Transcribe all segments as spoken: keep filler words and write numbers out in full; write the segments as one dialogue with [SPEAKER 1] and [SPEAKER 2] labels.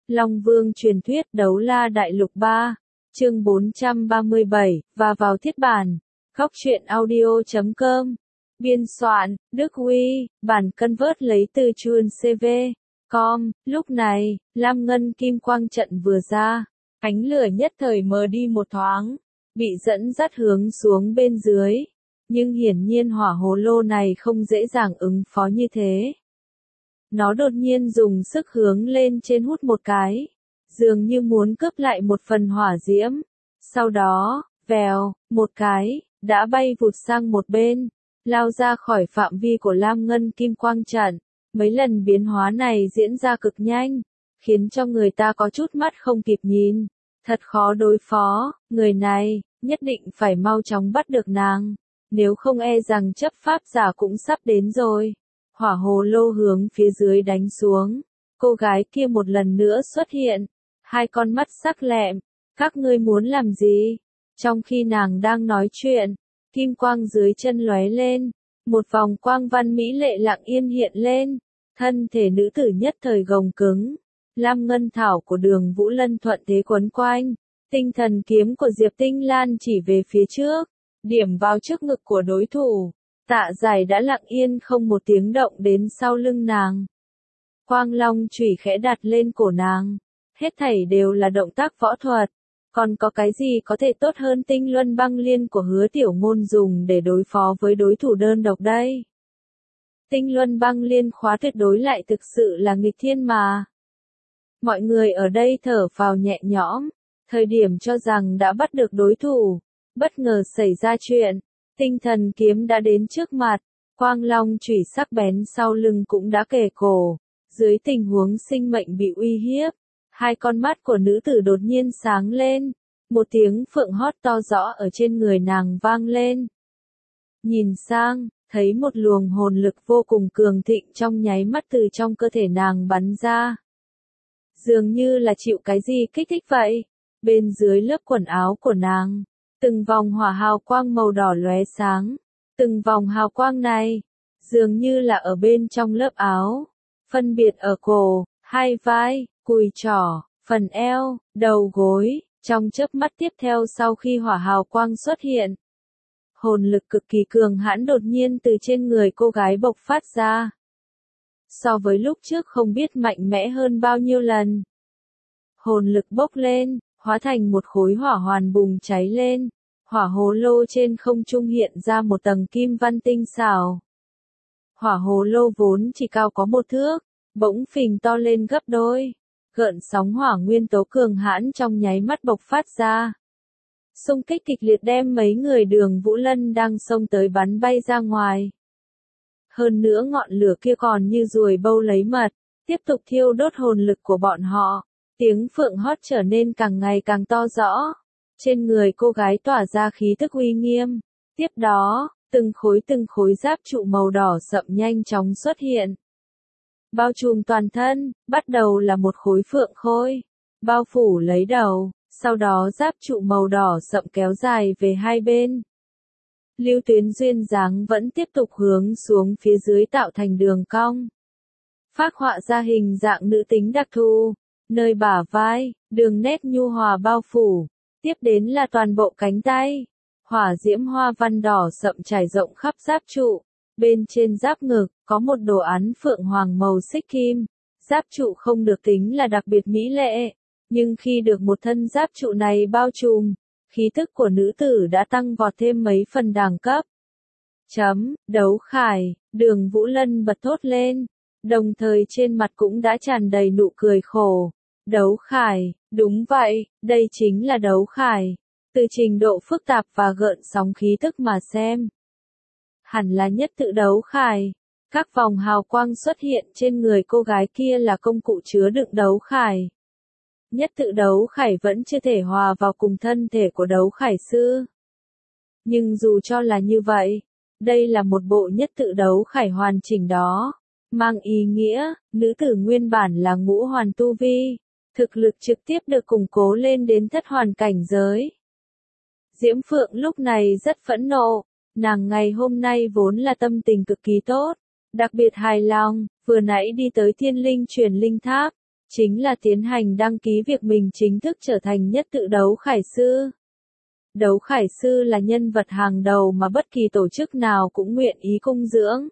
[SPEAKER 1] Long Vương truyền thuyết Đấu La Đại Lục ba, chương bốn trăm ba mươi bảy, và vào thiết bản. Góc truyện audio chấm com. Biên soạn, Đức Huy, bản cân vớt lấy từ chuan xê vê chấm com. Lúc này, lam ngân kim quang trận vừa ra, ánh lửa nhất thời mờ đi một thoáng, bị dẫn dắt hướng xuống bên dưới. Nhưng hiển nhiên hỏa hồ lô này không dễ dàng ứng phó như thế. Nó đột nhiên dùng sức hướng lên trên hút một cái, dường như muốn cướp lại một phần hỏa diễm. Sau đó, vèo, một cái, đã bay vụt sang một bên, lao ra khỏi phạm vi của lam ngân kim quang trận. Mấy lần biến hóa này diễn ra cực nhanh, khiến cho người ta có chút mắt không kịp nhìn. Thật khó đối phó, người này, nhất định phải mau chóng bắt được nàng. Nếu không e rằng chấp pháp giả cũng sắp đến rồi. Hỏa hồ lô hướng phía dưới đánh xuống. Cô gái kia một lần nữa xuất hiện. Hai con mắt sắc lẹm. Các ngươi muốn làm gì? Trong khi nàng đang nói chuyện, kim quang dưới chân lóe lên. Một vòng quang văn mỹ lệ lặng yên hiện lên. Thân thể nữ tử nhất thời gồng cứng. Lam ngân thảo của Đường Vũ Lân thuận thế quấn quanh. Tinh thần kiếm của Diệp Tinh Lan chỉ về phía trước, điểm vào trước ngực của đối thủ. Tạ Giải đã lặng yên không một tiếng động đến sau lưng nàng. Quang long chủy khẽ đặt lên cổ nàng. Hết thảy đều là động tác võ thuật. Còn có cái gì có thể tốt hơn tinh luân băng liên của Hứa Tiểu Ngôn dùng để đối phó với đối thủ đơn độc đây? Tinh luân băng liên khóa tuyệt đối lại thực sự là nghịch thiên mà. Mọi người ở đây thở phào nhẹ nhõm. Thời điểm cho rằng đã bắt được đối thủ, bất ngờ xảy ra chuyện. Tinh thần kiếm đã đến trước mặt, quang long chủy sắc bén sau lưng cũng đã kề cổ. Dưới tình huống sinh mệnh bị uy hiếp, hai con mắt của nữ tử đột nhiên sáng lên. Một tiếng phượng hót to rõ ở trên người nàng vang lên. Nhìn sang, thấy một luồng hồn lực vô cùng cường thịnh trong nháy mắt từ trong cơ thể nàng bắn ra. Dường như là chịu cái gì kích thích vậy. Bên dưới lớp quần áo của nàng, từng vòng hỏa hào quang màu đỏ lóe sáng. Từng vòng hào quang này, dường như là ở bên trong lớp áo. Phân biệt ở cổ, hai vai, cùi trỏ, phần eo, đầu gối. Trong chớp mắt tiếp theo sau khi hỏa hào quang xuất hiện, hồn lực cực kỳ cường hãn đột nhiên từ trên người cô gái bộc phát ra. So với lúc trước không biết mạnh mẽ hơn bao nhiêu lần. Hồn lực bốc lên, hóa thành một khối hỏa hoàn bùng cháy lên. Hỏa hồ lô trên không trung hiện ra một tầng kim văn tinh xảo. Hỏa hồ lô vốn chỉ cao có một thước, bỗng phình to lên gấp đôi. Gợn sóng hỏa nguyên tố cường hãn trong nháy mắt bộc phát ra. Xung kích kịch liệt đem mấy người Đường Vũ Lân đang xông tới bắn bay ra ngoài. Hơn nữa ngọn lửa kia còn như ruồi bâu lấy mật, tiếp tục thiêu đốt hồn lực của bọn họ. Tiếng phượng hót trở nên càng ngày càng to rõ. Trên người cô gái tỏa ra khí tức uy nghiêm. Tiếp đó, từng khối từng khối giáp trụ màu đỏ sậm nhanh chóng xuất hiện. Bao trùm toàn thân, bắt đầu là một khối phượng khôi. Bao phủ lấy đầu, sau đó giáp trụ màu đỏ sậm kéo dài về hai bên. Lưu tuyến duyên dáng vẫn tiếp tục hướng xuống phía dưới tạo thành đường cong. Phác họa ra hình dạng nữ tính đặc thù. Nơi bả vai, đường nét nhu hòa bao phủ. Tiếp đến là toàn bộ cánh tay. Hỏa diễm hoa văn đỏ sậm trải rộng khắp giáp trụ. Bên trên giáp ngực, có một đồ án phượng hoàng màu xích kim. Giáp trụ không được tính là đặc biệt mỹ lệ. Nhưng khi được một thân giáp trụ này bao trùm, khí tức của nữ tử đã tăng vọt thêm mấy phần đẳng cấp. Chấm, đấu khải, Đường Vũ Lân bật thốt lên. Đồng thời trên mặt cũng đã tràn đầy nụ cười khổ. Đấu khải, đúng vậy, đây chính là đấu khải. Từ trình độ phức tạp và gợn sóng khí tức mà xem, hẳn là nhất tự đấu khải. Các vòng hào quang xuất hiện trên người cô gái kia là công cụ chứa đựng đấu khải. Nhất tự đấu khải vẫn chưa thể hòa vào cùng thân thể của đấu khải sư. Nhưng dù cho là như vậy, đây là một bộ nhất tự đấu khải hoàn chỉnh đó. Mang ý nghĩa, nữ tử nguyên bản là ngũ hoàn tu vi. Thực lực trực tiếp được củng cố lên đến thất hoàn cảnh giới. Diễm Phượng lúc này rất phẫn nộ. Nàng ngày hôm nay vốn là tâm tình cực kỳ tốt. Đặc biệt hài lòng, vừa nãy đi tới thiên linh truyền linh tháp. chính là tiến hành đăng ký việc mình chính thức trở thành nhất tự đấu khải sư. Đấu khải sư là nhân vật hàng đầu mà bất kỳ tổ chức nào cũng nguyện ý cung dưỡng.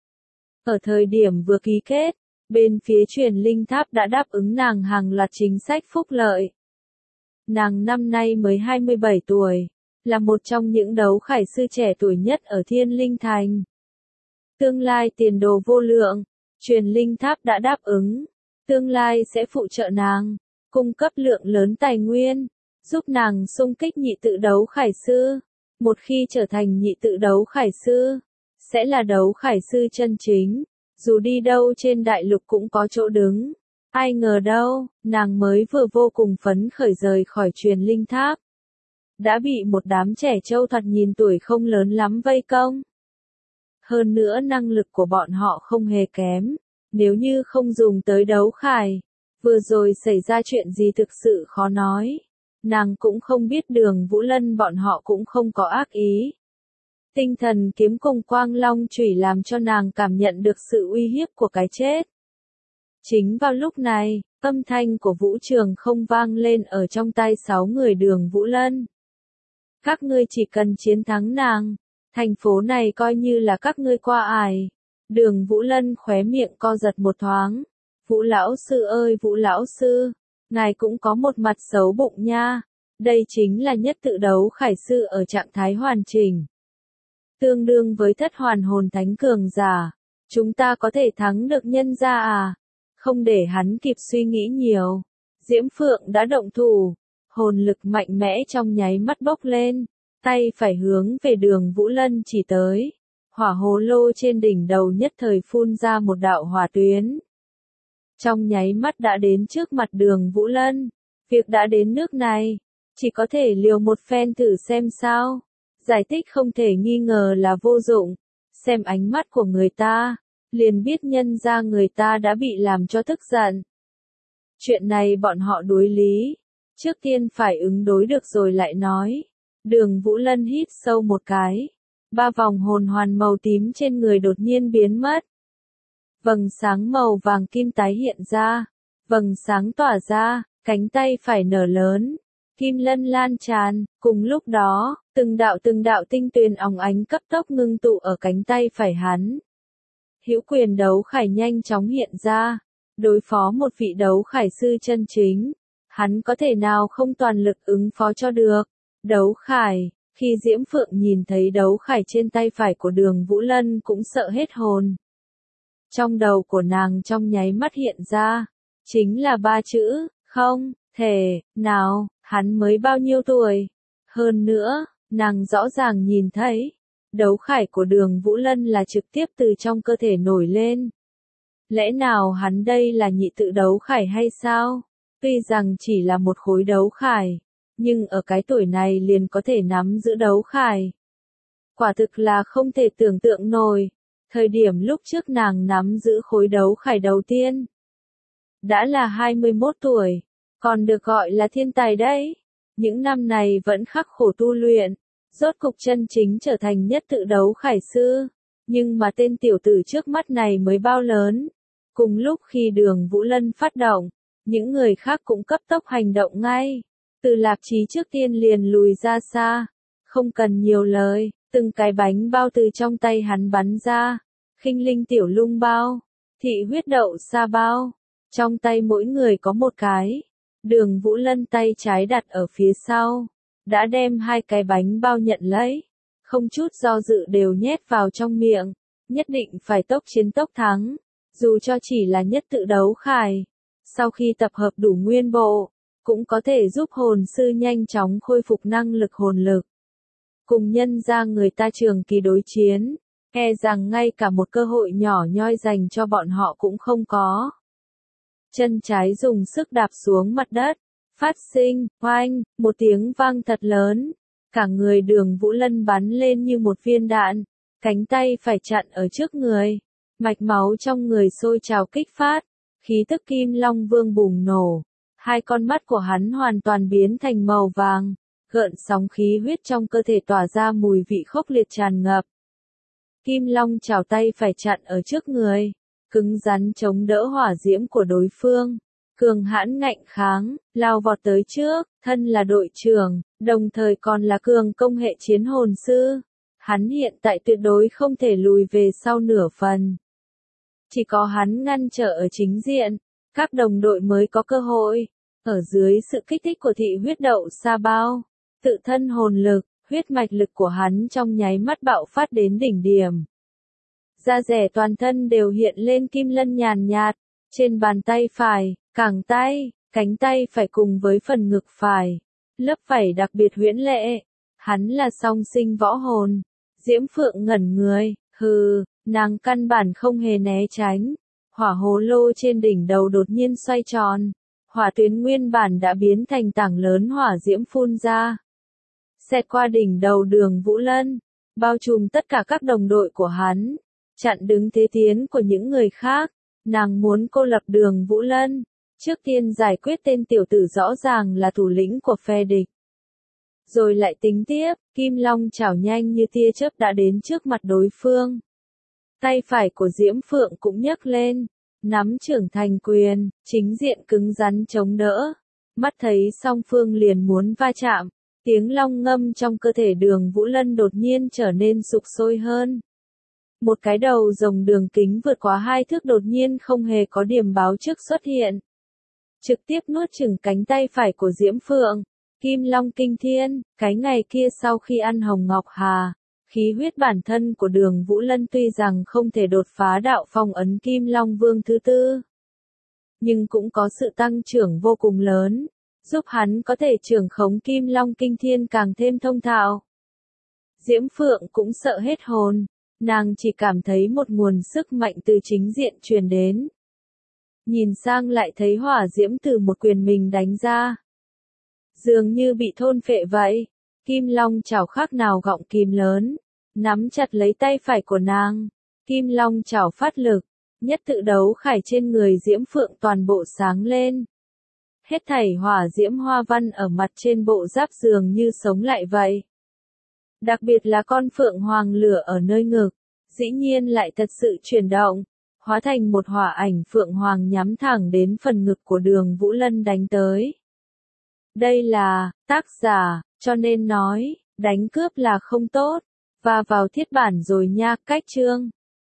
[SPEAKER 1] Ở thời điểm vừa ký kết, bên phía Truyền Linh Tháp đã đáp ứng nàng hàng loạt chính sách phúc lợi. Nàng năm nay mới hai mươi bảy tuổi, là một trong những đấu khải sư trẻ tuổi nhất ở Thiên Linh Thành. Tương lai tiền đồ vô lượng, Truyền Linh Tháp đã đáp ứng, tương lai sẽ phụ trợ nàng, cung cấp lượng lớn tài nguyên, giúp nàng xung kích nhị tự đấu khải sư. Một khi trở thành nhị tự đấu khải sư, sẽ là đấu khải sư chân chính, dù đi đâu trên đại lục cũng có chỗ đứng. Ai ngờ đâu, nàng mới vừa vô cùng phấn khởi rời khỏi Truyền Linh Tháp, đã bị một đám trẻ trâu thoạt nhìn tuổi không lớn lắm vây công. Hơn nữa năng lực của bọn họ không hề kém, nếu như không dùng tới đấu khải, vừa rồi xảy ra chuyện gì thực sự khó nói. Nàng cũng không biết Đường Vũ Lân bọn họ cũng không có ác ý. Tinh thần kiếm cùng Quang Long chủy làm cho nàng cảm nhận được sự uy hiếp của cái chết. Chính vào lúc này, âm thanh của Vũ Trường không vang lên ở trong tai sáu người Đường Vũ Lân. Các ngươi chỉ cần chiến thắng nàng, thành phố này coi như là các ngươi qua ải. Đường Vũ Lân khóe miệng co giật một thoáng. Vũ lão sư ơi Vũ lão sư, ngài cũng có một mặt xấu bụng nha. Đây chính là nhất tự đấu khải sư ở trạng thái hoàn chỉnh, tương đương với thất hoàn hồn thánh cường giả. Chúng ta có thể thắng được nhân gia à? Không để hắn kịp suy nghĩ nhiều, Diễm Phượng đã động thủ, hồn lực mạnh mẽ trong nháy mắt bốc lên, tay phải hướng về Đường Vũ Lân chỉ tới. Hỏa hồ lô trên đỉnh đầu nhất thời phun ra một đạo hỏa tuyến. Trong nháy mắt đã đến trước mặt Đường Vũ Lân. Việc đã đến nước này, chỉ có thể liều một phen thử xem sao. Giải thích không thể nghi ngờ là vô dụng. Xem ánh mắt của người ta, liền biết nhân ra người ta đã bị làm cho tức giận. Chuyện này bọn họ đối lý, trước tiên phải ứng đối được rồi lại nói. Đường Vũ Lân hít sâu một cái. Ba vòng hồn hoàn màu tím trên người đột nhiên biến mất. Vầng sáng màu vàng kim tái hiện ra. Vầng sáng tỏa ra, cánh tay phải nở lớn. Kim lân lan tràn, cùng lúc đó, từng đạo từng đạo tinh tuyền óng ánh cấp tốc ngưng tụ ở cánh tay phải hắn. Hữu quyền đấu khải nhanh chóng hiện ra. Đối phó một vị đấu khải sư chân chính, hắn có thể nào không toàn lực ứng phó cho được. Đấu khải. Khi Diễm Phượng nhìn thấy đấu khải trên tay phải của Đường Vũ Lân cũng sợ hết hồn. Trong đầu của nàng trong nháy mắt hiện ra, chính là ba chữ, không, thể, nào, hắn mới bao nhiêu tuổi. Hơn nữa, nàng rõ ràng nhìn thấy, đấu khải của Đường Vũ Lân là trực tiếp từ trong cơ thể nổi lên. Lẽ nào hắn đây là nhị tự đấu khải hay sao? Tuy rằng chỉ là một khối đấu khải, nhưng ở cái tuổi này liền có thể nắm giữ đấu khải. Quả thực là không thể tưởng tượng nổi, thời điểm lúc trước nàng nắm giữ khối đấu khải đầu tiên. Đã là hai mươi mốt tuổi, còn được gọi là thiên tài đấy. Những năm này vẫn khắc khổ tu luyện, rốt cục chân chính trở thành nhất tự đấu khải sư. Nhưng mà tên tiểu tử trước mắt này mới bao lớn. Cùng lúc khi Đường Vũ Lân phát động, những người khác cũng cấp tốc hành động ngay. Từ Lạp Chí trước tiên liền lùi ra xa, không cần nhiều lời, từng cái bánh bao từ trong tay hắn bắn ra, khinh linh tiểu lung bao, thị huyết đậu sa bao, trong tay mỗi người có một cái. Đường Vũ Lân tay trái đặt ở phía sau, đã đem hai cái bánh bao nhận lấy, không chút do dự đều nhét vào trong miệng, nhất định phải tốc chiến tốc thắng, dù cho chỉ là nhất tự đấu khải. Sau khi tập hợp đủ nguyên bộ, cũng có thể giúp hồn sư nhanh chóng khôi phục năng lực hồn lực. Cùng nhân ra người ta trường kỳ đối chiến, e rằng ngay cả một cơ hội nhỏ nhoi dành cho bọn họ cũng không có. Chân trái dùng sức đạp xuống mặt đất, phát sinh, oanh, một tiếng vang thật lớn. Cả người Đường Vũ Lân bắn lên như một viên đạn, cánh tay phải chặn ở trước người. Mạch máu trong người sôi trào kích phát, khí tức Kim Long Vương bùng nổ. Hai con mắt của hắn hoàn toàn biến thành màu vàng, gợn sóng khí huyết trong cơ thể tỏa ra mùi vị khốc liệt tràn ngập. Kim Long chảo tay phải chặn ở trước người, cứng rắn chống đỡ hỏa diễm của đối phương. cường hãn ngạnh kháng, lao vọt tới trước, thân là đội trưởng, đồng thời còn là cường công hệ chiến hồn sư. Hắn hiện tại tuyệt đối không thể lùi về sau nửa phần. Chỉ có hắn ngăn trở ở chính diện, các đồng đội mới có cơ hội. Ở dưới sự kích thích của thị huyết đậu sa bao, tự thân hồn lực, huyết mạch lực của hắn trong nháy mắt bạo phát đến đỉnh điểm. Da rẻ toàn thân đều hiện lên kim lân nhàn nhạt, trên bàn tay phải, cẳng tay, cánh tay phải cùng với phần ngực phải, lớp vảy đặc biệt huyễn lệ. Hắn là song sinh võ hồn. Diễm Phượng ngẩn người, hừ, nàng căn bản không hề né tránh. Hỏa hồ lô trên đỉnh đầu đột nhiên xoay tròn. Hỏa tuyến nguyên bản đã biến thành tảng lớn hỏa diễm phun ra. Xẹt qua đỉnh đầu Đường Vũ Lân, bao trùm tất cả các đồng đội của hắn, chặn đứng thế tiến của những người khác. Nàng muốn cô lập Đường Vũ Lân, trước tiên giải quyết tên tiểu tử rõ ràng là thủ lĩnh của phe địch. Rồi lại tính tiếp, Kim Long chảo nhanh như tia chớp đã đến trước mặt đối phương. Tay phải của Diễm Phượng cũng nhấc lên, nắm trưởng thành quyền, chính diện cứng rắn chống đỡ. Mắt thấy song phương liền muốn va chạm, tiếng long ngâm trong cơ thể Đường Vũ Lân đột nhiên trở nên sục sôi hơn. Một cái đầu rồng đường kính vượt quá hai thước đột nhiên không hề có điểm báo trước xuất hiện. Trực tiếp nuốt chửng cánh tay phải của Diễm Phượng. Kim Long kinh thiên, cái ngày kia sau khi ăn hồng ngọc hà, khí huyết bản thân của Đường Vũ Lân tuy rằng không thể đột phá đạo phong ấn Kim Long Vương thứ tư, nhưng cũng có sự tăng trưởng vô cùng lớn, giúp hắn có thể trưởng khống Kim Long kinh thiên càng thêm thông thạo. Diễm Phượng cũng sợ hết hồn, nàng chỉ cảm thấy một nguồn sức mạnh từ chính diện truyền đến. Nhìn sang lại thấy hỏa diễm từ một quyền mình đánh ra. Dường như bị thôn phệ vậy, Kim Long chảo khác nào gọng kìm lớn, nắm chặt lấy tay phải của nàng. Kim Long chảo phát lực, nhất tự đấu khải trên người Diễm Phượng toàn bộ sáng lên. Hết thảy hỏa diễm hoa văn ở mặt trên bộ giáp dường như sống lại vậy. Đặc biệt là con phượng hoàng lửa ở nơi ngực, dĩ nhiên lại thật sự chuyển động, hóa thành một hỏa ảnh phượng hoàng nhắm thẳng đến phần ngực của Đường Vũ Lân đánh tới. Đây là, tác giả, cho nên nói, đánh cướp là không tốt, và vào thiết bản rồi nha, cách chương.